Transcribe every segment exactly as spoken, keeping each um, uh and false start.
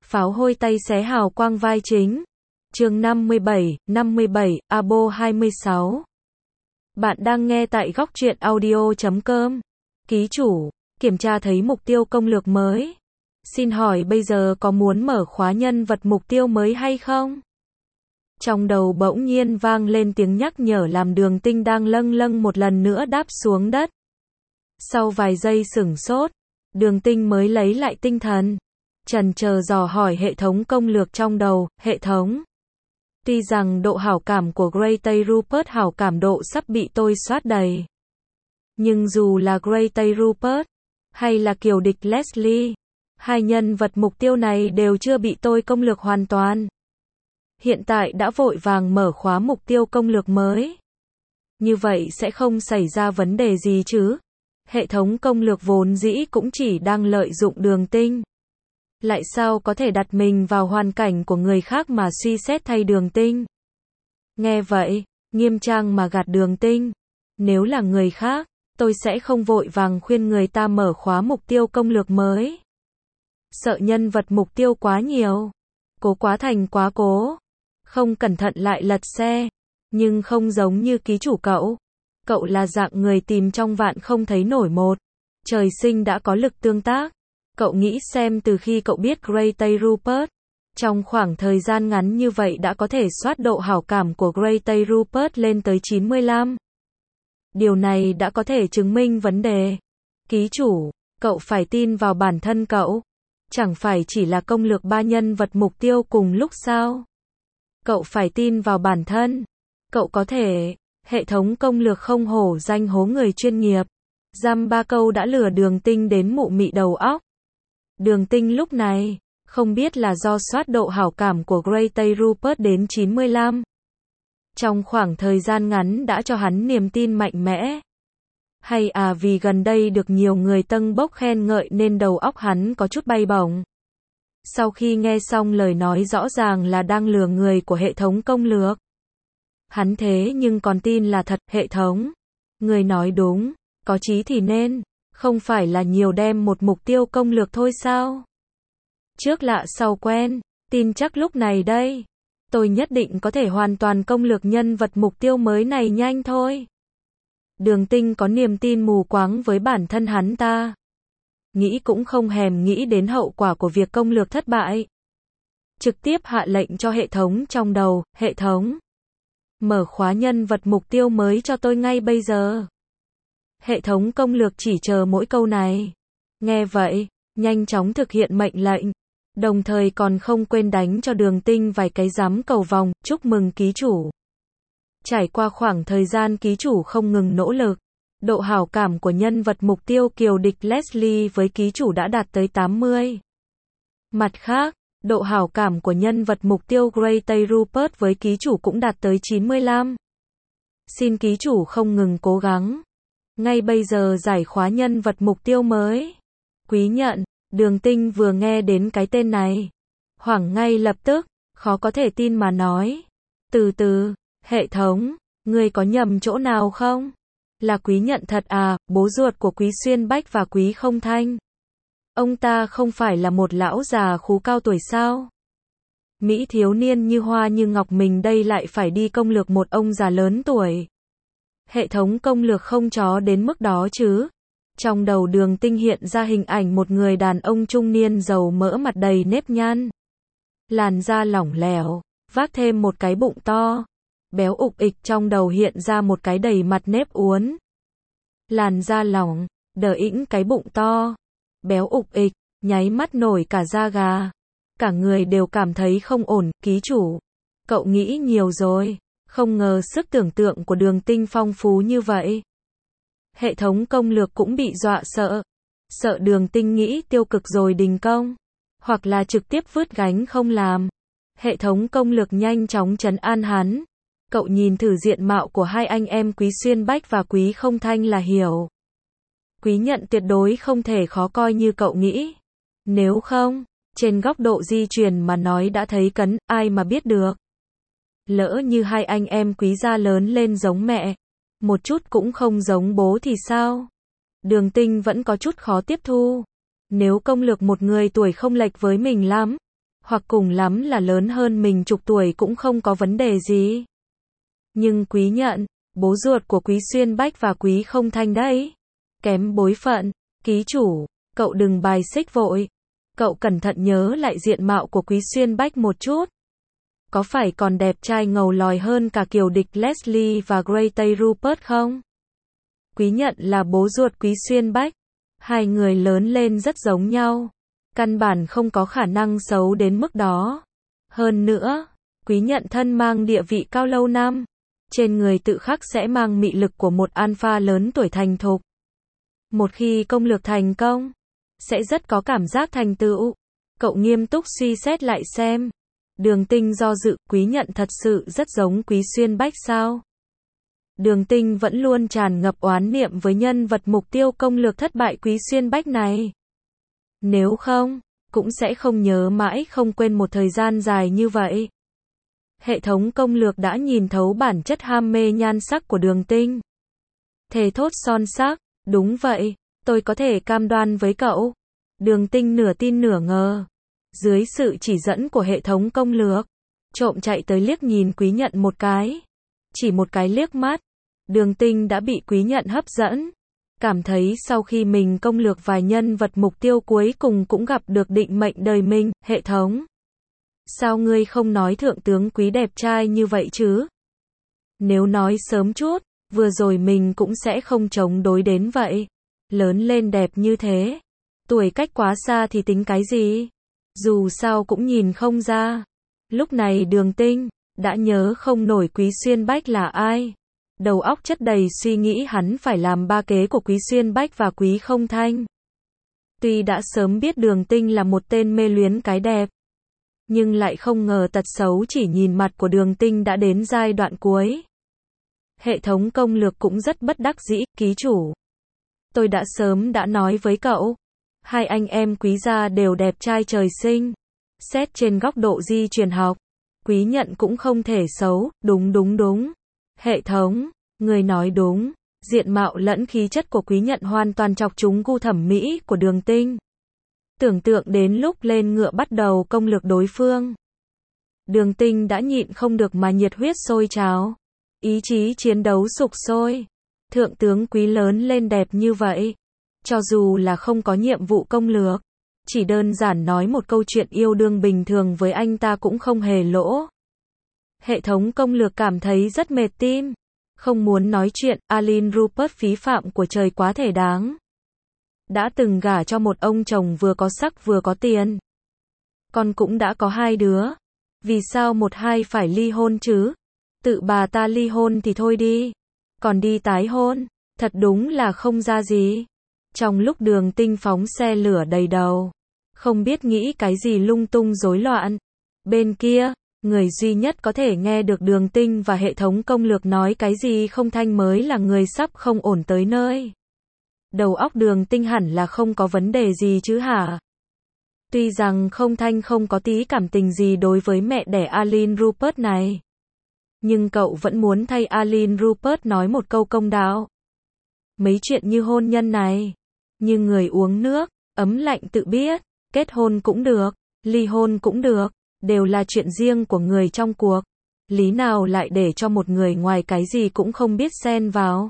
Pháo hôi tay xé hào quang vai chính. Chương năm mươi bảy, năm mươi bảy, Abo hai mươi sáu. Bạn đang nghe tại góc truyện audio chấm com. Ký chủ, kiểm tra thấy mục tiêu công lược mới. Xin hỏi bây giờ có muốn mở khóa nhân vật mục tiêu mới hay không? Trong đầu bỗng nhiên vang lên tiếng nhắc nhở làm Đường Tinh đang lâng lâng một lần nữa đáp xuống đất. Sau vài giây sửng sốt, Đường Tinh mới lấy lại tinh thần. Chần chờ dò hỏi hệ thống công lược trong đầu, hệ thống. Tuy rằng độ hảo cảm của Grey Rupert hảo cảm độ sắp bị tôi soát đầy. Nhưng dù là Grey Rupert, hay là kiều địch Leslie, hai nhân vật mục tiêu này đều chưa bị tôi công lược hoàn toàn. Hiện tại đã vội vàng mở khóa mục tiêu công lược mới. Như vậy sẽ không xảy ra vấn đề gì chứ? Hệ thống công lược vốn dĩ cũng chỉ đang lợi dụng Đường Tinh. Lại sao có thể đặt mình vào hoàn cảnh của người khác mà suy xét thay Đường Tinh? Nghe vậy, Nghiêm Trang mà gạt Đường Tinh. Nếu là người khác, tôi sẽ không vội vàng khuyên người ta mở khóa mục tiêu công lược mới. Sợ nhân vật mục tiêu quá nhiều. Cố quá thành quá cố. Không cẩn thận lại lật xe. Nhưng không giống như ký chủ cậu. Cậu là dạng người tìm trong vạn không thấy nổi một. Trời sinh đã có lực tương tác. Cậu nghĩ xem từ khi cậu biết Grey Rupert, trong khoảng thời gian ngắn như vậy đã có thể soát độ hảo cảm của Grey Rupert lên tới chín mươi lăm. Điều này đã có thể chứng minh vấn đề. Ký chủ, cậu phải tin vào bản thân cậu. Chẳng phải chỉ là công lược ba nhân vật mục tiêu cùng lúc sao? Cậu phải tin vào bản thân. Cậu có thể, hệ thống công lược không hổ danh hố người chuyên nghiệp. Dăm ba câu đã lừa Đường Tinh đến mụ mị đầu óc. Đường Tinh lúc này, không biết là do soát độ hảo cảm của Grey Rupert đến chín mươi lăm. Trong khoảng thời gian ngắn đã cho hắn niềm tin mạnh mẽ. Hay à vì gần đây được nhiều người tâng bốc khen ngợi nên đầu óc hắn có chút bay bổng. Sau khi nghe xong lời nói rõ ràng là đang lừa người của hệ thống công lược. Hắn thế nhưng còn tin là thật, hệ thống. Người nói đúng, có chí thì nên. Không phải là nhiều đem một mục tiêu công lược thôi sao? Trước lạ sau quen, tin chắc lúc này đây. Tôi nhất định có thể hoàn toàn công lược nhân vật mục tiêu mới này nhanh thôi. Đường Tinh có niềm tin mù quáng với bản thân hắn ta. Nghĩ cũng không hèm nghĩ đến hậu quả của việc công lược thất bại. Trực tiếp hạ lệnh cho hệ thống trong đầu, hệ thống. Mở khóa nhân vật mục tiêu mới cho tôi ngay bây giờ. Hệ thống công lược chỉ chờ mỗi câu này. Nghe vậy, nhanh chóng thực hiện mệnh lệnh. Đồng thời còn không quên đánh cho Đường Tinh vài cái giám cầu vòng, chúc mừng ký chủ. Trải qua khoảng thời gian ký chủ không ngừng nỗ lực, độ hảo cảm của nhân vật mục tiêu kiều địch Leslie với ký chủ đã đạt tới tám mươi. Mặt khác, độ hảo cảm của nhân vật mục tiêu Grey Rupert với ký chủ cũng đạt tới chín mươi lăm. Xin ký chủ không ngừng cố gắng. Ngay bây giờ giải khóa nhân vật mục tiêu mới. Quý nhận, Đường Tinh vừa nghe đến cái tên này. Hoảng ngay lập tức, khó có thể tin mà nói. Từ từ, hệ thống, ngươi có nhầm chỗ nào không? Là Quý nhận thật à, bố ruột của Quý Xuyên Bách và Quý Không Thanh. Ông ta không phải là một lão già khú cao tuổi sao? Mỹ thiếu niên như hoa như ngọc mình đây lại phải đi công lược một ông già lớn tuổi. Hệ thống công lược không chó đến mức đó chứ. Trong đầu Đường Tinh hiện ra hình ảnh một người đàn ông trung niên dầu mỡ mặt đầy nếp nhăn. Làn da lỏng lẻo, vác thêm một cái bụng to. Béo ục ịch trong đầu hiện ra một cái đầy mặt nếp uốn. Làn da lỏng, đờ ĩnh cái bụng to. Béo ục ịch, nháy mắt nổi cả da gà. Cả người đều cảm thấy không ổn, ký chủ. Cậu nghĩ nhiều rồi. Không ngờ sức tưởng tượng của Đường Tinh phong phú như vậy. Hệ thống công lược cũng bị dọa sợ. Sợ Đường Tinh nghĩ tiêu cực rồi đình công. Hoặc là trực tiếp vứt gánh không làm. Hệ thống công lược nhanh chóng trấn an hắn. Cậu nhìn thử diện mạo của hai anh em Quý Xuyên Bách và Quý Không Thanh là hiểu. Quý nhận tuyệt đối không thể khó coi như cậu nghĩ. Nếu không, trên góc độ di truyền mà nói đã thấy cấn, ai mà biết được. Lỡ như hai anh em Quý gia lớn lên giống mẹ, một chút cũng không giống bố thì sao? Đường Tinh vẫn có chút khó tiếp thu. Nếu công lược một người tuổi không lệch với mình lắm, hoặc cùng lắm là lớn hơn mình chục tuổi cũng không có vấn đề gì. Nhưng Quý Nhận, bố ruột của Quý Xuyên Bách và Quý Không Thanh đấy. Kém bối phận, ký chủ, cậu đừng bài xích vội. Cậu cẩn thận nhớ lại diện mạo của Quý Xuyên Bách một chút. Có phải còn đẹp trai ngầu lòi hơn cả kiều địch Leslie và Grey Rupert không? Quý Nhận là bố ruột Quý Xuyên Bách. Hai người lớn lên rất giống nhau. Căn bản không có khả năng xấu đến mức đó. Hơn nữa, Quý Nhận thân mang địa vị cao lâu năm. Trên người tự khắc sẽ mang mị lực của một alpha lớn tuổi thành thục. Một khi công lược thành công, sẽ rất có cảm giác thành tựu. Cậu nghiêm túc suy xét lại xem. Đường Tinh do dự, Quý Nhận thật sự rất giống Quý Xuyên Bách sao? Đường Tinh vẫn luôn tràn ngập oán niệm với nhân vật mục tiêu công lược thất bại Quý Xuyên Bách này. Nếu không, cũng sẽ không nhớ mãi không quên một thời gian dài như vậy. Hệ thống công lược đã nhìn thấu bản chất ham mê nhan sắc của Đường Tinh. Thề thốt son xác, đúng vậy, tôi có thể cam đoan với cậu. Đường Tinh nửa tin nửa ngờ. Dưới sự chỉ dẫn của hệ thống công lược, trộm chạy tới liếc nhìn Quý Nhận một cái. Chỉ một cái liếc mắt, Đường Tinh đã bị Quý Nhận hấp dẫn. Cảm thấy sau khi mình công lược vài nhân vật mục tiêu cuối cùng cũng gặp được định mệnh đời mình, hệ thống. Sao ngươi không nói thượng tướng Quý đẹp trai như vậy chứ? Nếu nói sớm chút, vừa rồi mình cũng sẽ không chống đối đến vậy. Lớn lên đẹp như thế, tuổi cách quá xa thì tính cái gì? Dù sao cũng nhìn không ra. Lúc này Đường Tinh đã nhớ không nổi Quý Xuyên Bách là ai. Đầu óc chất đầy suy nghĩ hắn phải làm ba kế của Quý Xuyên Bách và Quý Không Thanh. Tuy đã sớm biết Đường Tinh là một tên mê luyến cái đẹp, nhưng lại không ngờ tật xấu chỉ nhìn mặt của Đường Tinh đã đến giai đoạn cuối. Hệ thống công lược cũng rất bất đắc dĩ, ký chủ. Tôi đã sớm đã nói với cậu, hai anh em Quý gia đều đẹp trai trời sinh. Xét trên góc độ di truyền học, Quý Nhận cũng không thể xấu, đúng đúng đúng. Hệ thống, người nói đúng, diện mạo lẫn khí chất của Quý Nhận hoàn toàn chọc trúng gu thẩm mỹ của Đường Tinh. Tưởng tượng đến lúc lên ngựa bắt đầu công lược đối phương, Đường Tinh đã nhịn không được mà nhiệt huyết sôi trào, ý chí chiến đấu sục sôi. Thượng tướng Quý lớn lên đẹp như vậy, cho dù là không có nhiệm vụ công lược, chỉ đơn giản nói một câu chuyện yêu đương bình thường với anh ta cũng không hề lỗ. Hệ thống công lược cảm thấy rất mệt tim. Không muốn nói chuyện, Aline Rupert phí phạm của trời quá thể đáng. Đã từng gả cho một ông chồng vừa có sắc vừa có tiền. Con cũng đã có hai đứa. Vì sao một hai phải ly hôn chứ? Tự bà ta ly hôn thì thôi đi. Còn đi tái hôn, thật đúng là không ra gì. Trong lúc Đường Tinh phóng xe lửa đầy đầu, không biết nghĩ cái gì lung tung rối loạn. Bên kia, người duy nhất có thể nghe được Đường Tinh và hệ thống công lược nói cái gì Không Thanh mới là người sắp không ổn tới nơi. Đầu óc Đường Tinh hẳn là không có vấn đề gì chứ hả? Tuy rằng Không Thanh không có tí cảm tình gì đối với mẹ đẻ Aline Rupert này, nhưng cậu vẫn muốn thay Aline Rupert nói một câu công đạo. Mấy chuyện như hôn nhân này, như người uống nước, ấm lạnh tự biết, kết hôn cũng được, ly hôn cũng được, đều là chuyện riêng của người trong cuộc. Lý nào lại để cho một người ngoài cái gì cũng không biết xen vào.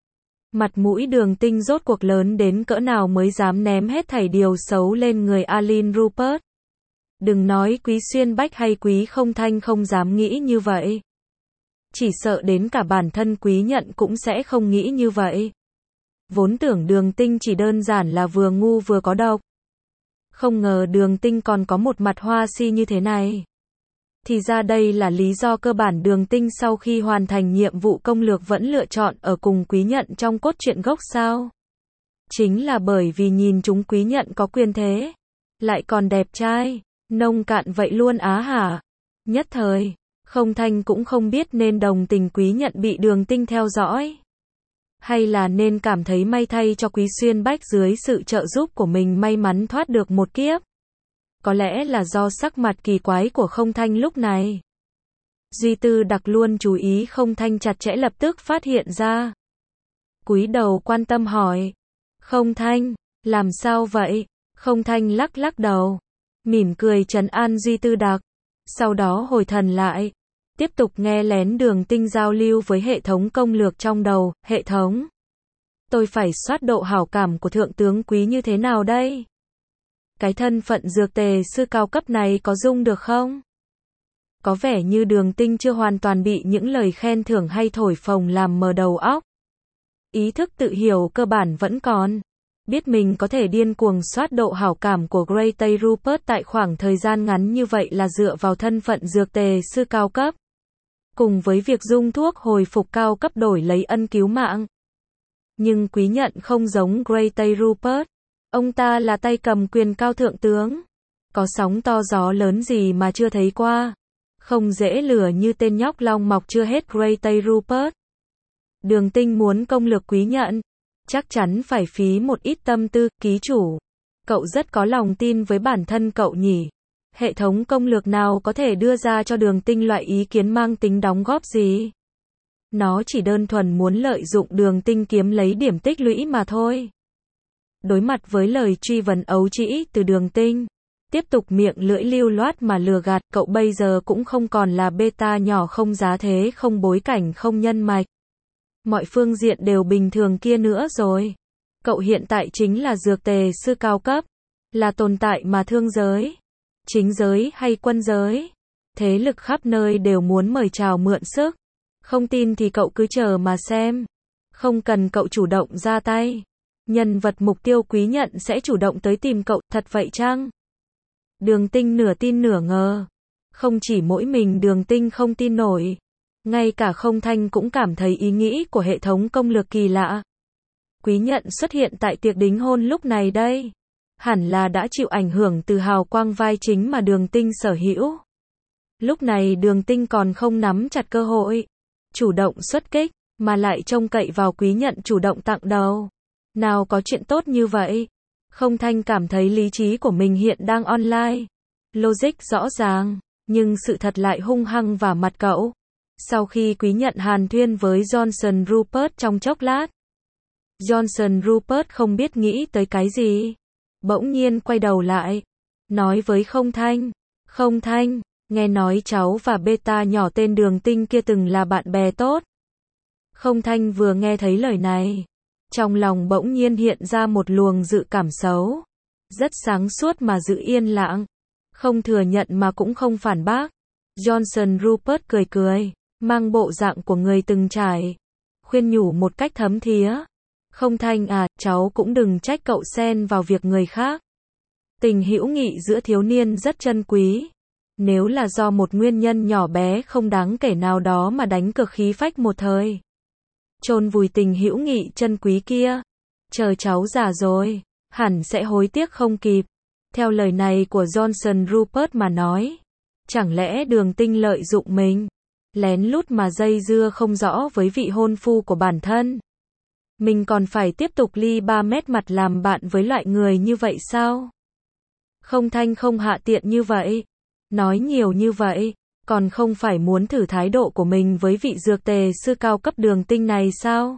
Mặt mũi Đường Tinh rốt cuộc lớn đến cỡ nào mới dám ném hết thảy điều xấu lên người Aline Rupert. Đừng nói Quý Xuyên Bách hay Quý Không Thanh không dám nghĩ như vậy. Chỉ sợ đến cả bản thân Quý Nhận cũng sẽ không nghĩ như vậy. Vốn tưởng Đường Tinh chỉ đơn giản là vừa ngu vừa có độc. Không ngờ Đường Tinh còn có một mặt hoa si như thế này. Thì ra đây là lý do cơ bản Đường Tinh sau khi hoàn thành nhiệm vụ công lược vẫn lựa chọn ở cùng Quý Nhận trong cốt truyện gốc sao? Chính là bởi vì nhìn chúng Quý Nhận có quyền thế, lại còn đẹp trai, nông cạn vậy luôn á hả? Nhất thời, Không Thanh cũng không biết nên đồng tình Quý Nhận bị Đường Tinh theo dõi, hay là nên cảm thấy may thay cho Quý Xuyên Bách dưới sự trợ giúp của mình may mắn thoát được một kiếp. Có lẽ là do sắc mặt kỳ quái của Không Thanh lúc này. Duy Tư Đặc luôn chú ý Không Thanh chặt chẽ lập tức phát hiện ra. Cúi đầu quan tâm hỏi. Không Thanh, làm sao vậy? Không Thanh lắc lắc đầu. Mỉm cười trấn an Duy Tư Đặc. Sau đó hồi thần lại. Tiếp tục nghe lén Đường Tinh giao lưu với hệ thống công lược trong đầu. Hệ thống. Tôi phải soát độ hảo cảm của thượng tướng Quý như thế nào đây? Cái thân phận dược tề sư cao cấp này có dung được không? Có vẻ như Đường Tinh chưa hoàn toàn bị những lời khen thưởng hay thổi phồng làm mờ đầu óc. Ý thức tự hiểu cơ bản vẫn còn. Biết mình có thể điên cuồng soát độ hảo cảm của Grey Rupert tại khoảng thời gian ngắn như vậy là dựa vào thân phận dược tề sư cao cấp. Cùng với việc dung thuốc hồi phục cao cấp đổi lấy ân cứu mạng. Nhưng Quý Nhận không giống Grey Rupert. Ông ta là tay cầm quyền cao thượng tướng. Có sóng to gió lớn gì mà chưa thấy qua. Không dễ lừa như tên nhóc long mọc chưa hết Grey Rupert. Đường Tinh muốn công lược Quý Nhận. Chắc chắn phải phí một ít tâm tư, ký chủ. Cậu rất có lòng tin với bản thân cậu nhỉ. Hệ thống công lược nào có thể đưa ra cho Đường Tinh loại ý kiến mang tính đóng góp gì? Nó chỉ đơn thuần muốn lợi dụng Đường Tinh kiếm lấy điểm tích lũy mà thôi. Đối mặt với lời truy vấn ấu trĩ từ Đường Tinh, tiếp tục miệng lưỡi lưu loát mà lừa gạt, cậu bây giờ cũng không còn là beta nhỏ không giá thế không bối cảnh không nhân mạch. Mọi phương diện đều bình thường kia nữa rồi. Cậu hiện tại chính là dược tề sư cao cấp, là tồn tại mà thương giới, chính giới hay quân giới, thế lực khắp nơi đều muốn mời chào mượn sức. Không tin thì cậu cứ chờ mà xem. Không cần cậu chủ động ra tay. Nhân vật mục tiêu Quý Nhận sẽ chủ động tới tìm cậu, thật vậy chăng? Đường Tinh nửa tin nửa ngờ. Không chỉ mỗi mình Đường Tinh không tin nổi. Ngay cả Không Thanh cũng cảm thấy ý nghĩ của hệ thống công lược kỳ lạ. Quý Nhận xuất hiện tại tiệc đính hôn lúc này đây. Hẳn là đã chịu ảnh hưởng từ hào quang vai chính mà Đường Tinh sở hữu. Lúc này Đường Tinh còn không nắm chặt cơ hội. Chủ động xuất kích, mà lại trông cậy vào Quý Nhận chủ động tặng đầu. Nào có chuyện tốt như vậy. Không Thanh cảm thấy lý trí của mình hiện đang online. Logic rõ ràng, nhưng sự thật lại hung hăng vào mặt cậu. Sau khi Quý Nhận hàn thuyên với Johnson Rupert trong chốc lát, Johnson Rupert không biết nghĩ tới cái gì. Bỗng nhiên quay đầu lại, nói với Không Thanh. Không Thanh, nghe nói cháu và beta nhỏ tên Đường Tinh kia từng là bạn bè tốt. Không Thanh vừa nghe thấy lời này, trong lòng bỗng nhiên hiện ra một luồng dự cảm xấu. Rất sáng suốt mà giữ yên lặng. Không thừa nhận mà cũng không phản bác. Johnson Rupert cười cười, mang bộ dạng của người từng trải. Khuyên nhủ một cách thấm thía. Không Thanh à, cháu cũng đừng trách cậu xen vào việc người khác. Tình hữu nghị giữa thiếu niên rất chân quý. Nếu là do một nguyên nhân nhỏ bé không đáng kể nào đó mà đánh cược khí phách một thời, chôn vùi tình hữu nghị chân quý kia, chờ cháu già rồi, hẳn sẽ hối tiếc không kịp. Theo lời này của Johnson Rupert mà nói, chẳng lẽ Đường Tinh lợi dụng mình, lén lút mà dây dưa không rõ với vị hôn phu của bản thân. Mình còn phải tiếp tục ly ba mét mặt làm bạn với loại người như vậy sao? Không Thanh không hạ tiện như vậy. Nói nhiều như vậy, còn không phải muốn thử thái độ của mình với vị dược tề sư cao cấp Đường Tinh này sao?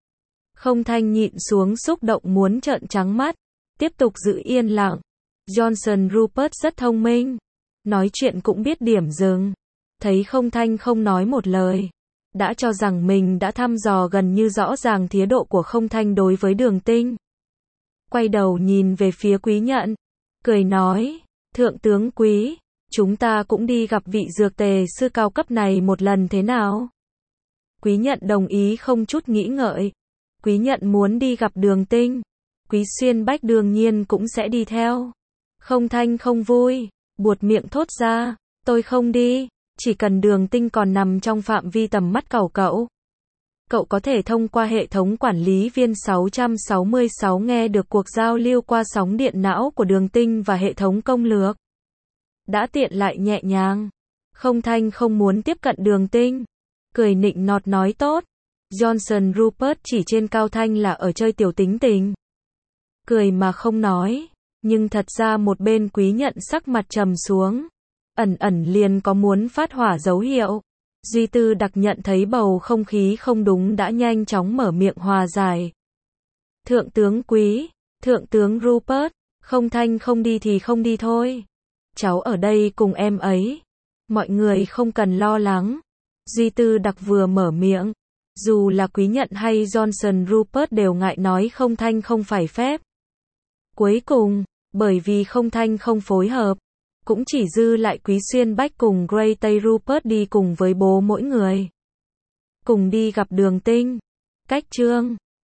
Không Thanh nhịn xuống xúc động muốn trợn trắng mắt, tiếp tục giữ yên lặng. Johnson Rupert rất thông minh, nói chuyện cũng biết điểm dừng. Thấy Không Thanh không nói một lời, đã cho rằng mình đã thăm dò gần như rõ ràng thái độ của Không Thanh đối với Đường Tinh. Quay đầu nhìn về phía Quý Nhận, cười nói, Thượng tướng Quý, chúng ta cũng đi gặp vị dược tề sư cao cấp này một lần thế nào? Quý Nhận đồng ý không chút nghĩ ngợi. Quý Nhận muốn đi gặp Đường Tinh. Quý Xuyên Bách đương nhiên cũng sẽ đi theo. Không Thanh không vui, buột miệng thốt ra, tôi không đi, chỉ cần Đường Tinh còn nằm trong phạm vi tầm mắt cậu cậu. Cậu có thể thông qua hệ thống quản lý viên sáu trăm sáu mươi sáu nghe được cuộc giao lưu qua sóng điện não của Đường Tinh và hệ thống công lược. Đã tiện lại nhẹ nhàng. Không Thanh không muốn tiếp cận Đường Tinh. Cười nịnh nọt nói tốt. Johnson Rupert chỉ trên cao thanh là ở chơi tiểu tính tình. Cười mà không nói. Nhưng thật ra một bên Quý Nhận sắc mặt trầm xuống. Ẩn ẩn liền có muốn phát hỏa dấu hiệu. Duy Tư Đặc nhận thấy bầu không khí không đúng đã nhanh chóng mở miệng hòa giải. Thượng tướng Quý, Thượng tướng Rupert, Không Thanh không đi thì không đi thôi. cháu ở đây cùng em ấy. Mọi người không cần lo lắng. Duy Tư Đặc vừa mở miệng. Dù là Quý Nhận hay Johnson Rupert đều ngại nói không thanh không phải phép. Cuối cùng, bởi vì không thanh không phối hợp, cũng chỉ dư lại Quý Xuyên Bách cùng Gray Tây Rupert đi cùng với bố mỗi người. Cùng đi gặp Đường Tinh. Cách chương